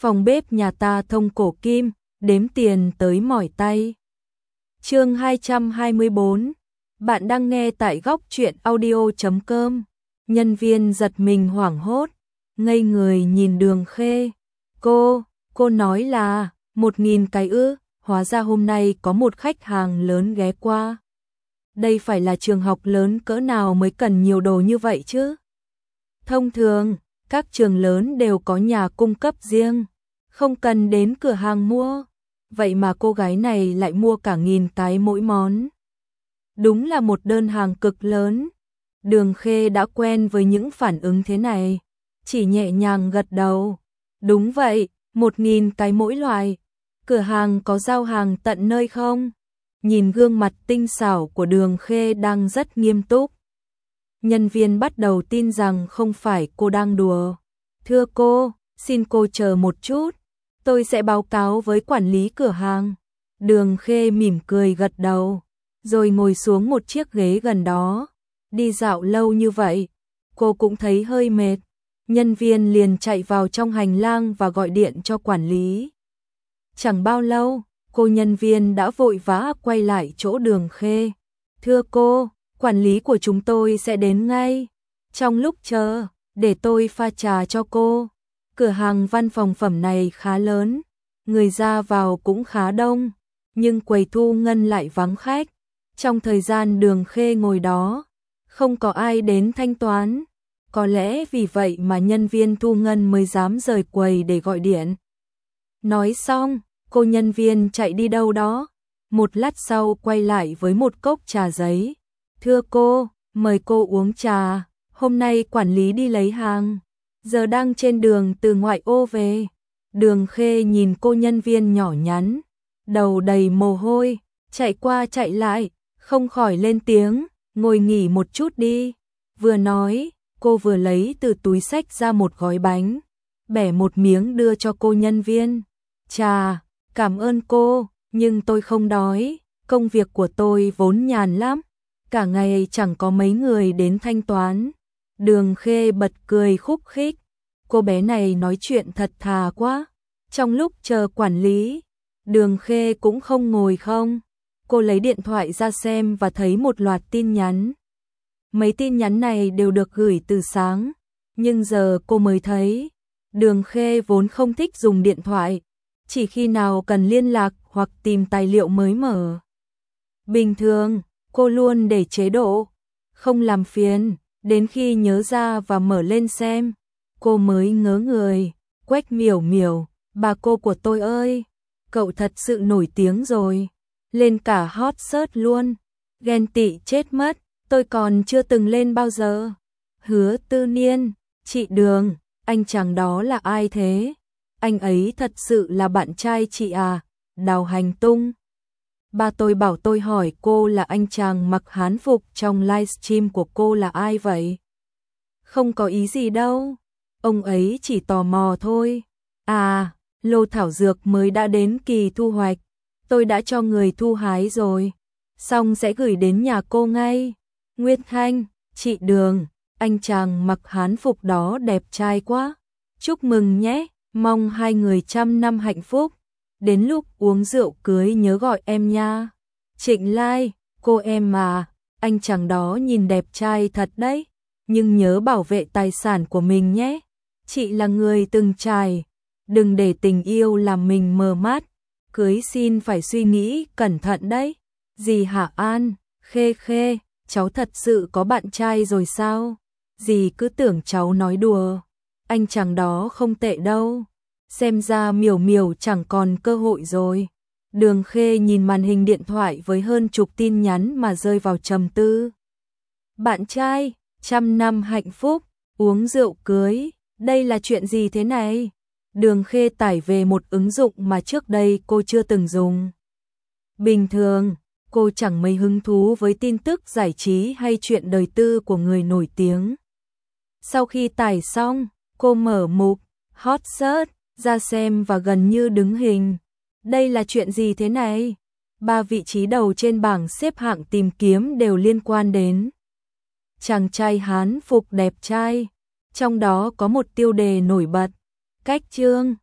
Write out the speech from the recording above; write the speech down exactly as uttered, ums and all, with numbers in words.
Phòng bếp nhà ta thông cổ kim, đếm tiền tới mỏi tay. Chương hai trăm hai mươi bốn. Bạn đang nghe tại góc truyện audio chấm com. Nhân viên giật mình hoảng hốt, ngây người nhìn Đường Khê. Cô, cô nói là một nghìn cái ư? Hóa ra hôm nay có một khách hàng lớn ghé qua. Đây phải là trường học lớn cỡ nào mới cần nhiều đồ như vậy chứ? Thông thường, các trường lớn đều có nhà cung cấp riêng, không cần đến cửa hàng mua. Vậy mà cô gái này lại mua cả nghìn cái mỗi món. Đúng là một đơn hàng cực lớn. Đường Khê đã quen với những phản ứng thế này, chỉ nhẹ nhàng gật đầu. Đúng vậy, một nghìn cái mỗi loại. Cửa hàng có giao hàng tận nơi không? Nhìn gương mặt tinh xảo của Đường Khê đang rất nghiêm túc, nhân viên bắt đầu tin rằng không phải cô đang đùa. Thưa cô, xin cô chờ một chút, tôi sẽ báo cáo với quản lý cửa hàng. Đường Khê mỉm cười gật đầu, rồi ngồi xuống một chiếc ghế gần đó. Đi dạo lâu như vậy, cô cũng thấy hơi mệt. Nhân viên liền chạy vào trong hành lang và gọi điện cho quản lý. Chẳng bao lâu, cô nhân viên đã vội vã quay lại chỗ Đường Khê. Thưa cô, quản lý của chúng tôi sẽ đến ngay. Trong lúc chờ, để tôi pha trà cho cô. Cửa hàng văn phòng phẩm này khá lớn, người ra vào cũng khá đông, nhưng quầy thu ngân lại vắng khách. Trong thời gian Đường Khê ngồi đó, không có ai đến thanh toán. Có lẽ vì vậy mà nhân viên thu ngân mới dám rời quầy để gọi điện. Nói xong, cô nhân viên chạy đi đâu đó. Một lát sau quay lại với một cốc trà giấy. Thưa cô, mời cô uống trà. Hôm nay quản lý đi lấy hàng, giờ đang trên đường từ ngoại ô về. Đường Khê nhìn cô nhân viên nhỏ nhắn, đầu đầy mồ hôi, chạy qua chạy lại, không khỏi lên tiếng. Ngồi nghỉ một chút đi. Vừa nói, cô vừa lấy từ túi xách ra một gói bánh, bẻ một miếng đưa cho cô nhân viên. Chà, cảm ơn cô, nhưng tôi không đói, công việc của tôi vốn nhàn lắm, cả ngày chẳng có mấy người đến thanh toán. Đường Khê bật cười khúc khích, cô bé này nói chuyện thật thà quá. Trong lúc chờ quản lý, Đường Khê cũng không ngồi không. Cô lấy điện thoại ra xem và thấy một loạt tin nhắn. Mấy tin nhắn này đều được gửi từ sáng, nhưng giờ cô mới thấy. Đường Khê vốn không thích dùng điện thoại, chỉ khi nào cần liên lạc hoặc tìm tài liệu mới mở. Bình thường, cô luôn để chế độ không làm phiền, đến khi nhớ ra và mở lên xem, cô mới ngớ người. Quách Miểu Miểu, bà cô của tôi ơi, cậu thật sự nổi tiếng rồi, lên cả hot search luôn, ghen tị chết mất, tôi còn chưa từng lên bao giờ. Hứa Tư Niên, chị Đường, anh chàng đó là ai thế? Anh ấy thật sự là bạn trai chị à? Đào Hành Tung. Ba tôi bảo tôi hỏi cô là anh chàng mặc hán phục trong livestream của cô là ai vậy? Không có ý gì đâu, ông ấy chỉ tò mò thôi. À, lô thảo dược mới đã đến kỳ thu hoạch, tôi đã cho người thu hái rồi, xong sẽ gửi đến nhà cô ngay. Nguyệt Thanh, chị Đường, anh chàng mặc hán phục đó đẹp trai quá, chúc mừng nhé, mong hai người trăm năm hạnh phúc, đến lúc uống rượu cưới nhớ gọi em nha. Trịnh Lai, cô em mà, anh chàng đó nhìn đẹp trai thật đấy, nhưng nhớ bảo vệ tài sản của mình nhé, chị là người từng trải, đừng để tình yêu làm mình mờ mắt, cưới xin phải suy nghĩ cẩn thận đấy. Dì Hạ An, Khê Khê, cháu thật sự có bạn trai rồi sao? Dì cứ tưởng cháu nói đùa, anh chàng đó không tệ đâu, xem ra Miểu Miểu chẳng còn cơ hội rồi. Đường Khê nhìn màn hình điện thoại với hơn chục tin nhắn mà rơi vào trầm tư. Bạn trai, trăm năm hạnh phúc, uống rượu cưới, đây là chuyện gì thế này? Đường Khê tải về một ứng dụng mà trước đây cô chưa từng dùng. Bình thường, cô chẳng mấy hứng thú với tin tức giải trí hay chuyện đời tư của người nổi tiếng. Sau khi tải xong, cô mở mục Hot Search ra xem và gần như đứng hình. Đây là chuyện gì thế này? Ba vị trí đầu trên bảng xếp hạng tìm kiếm đều liên quan đến chàng trai hán phục đẹp trai. Trong đó có một tiêu đề nổi bật, cách chương,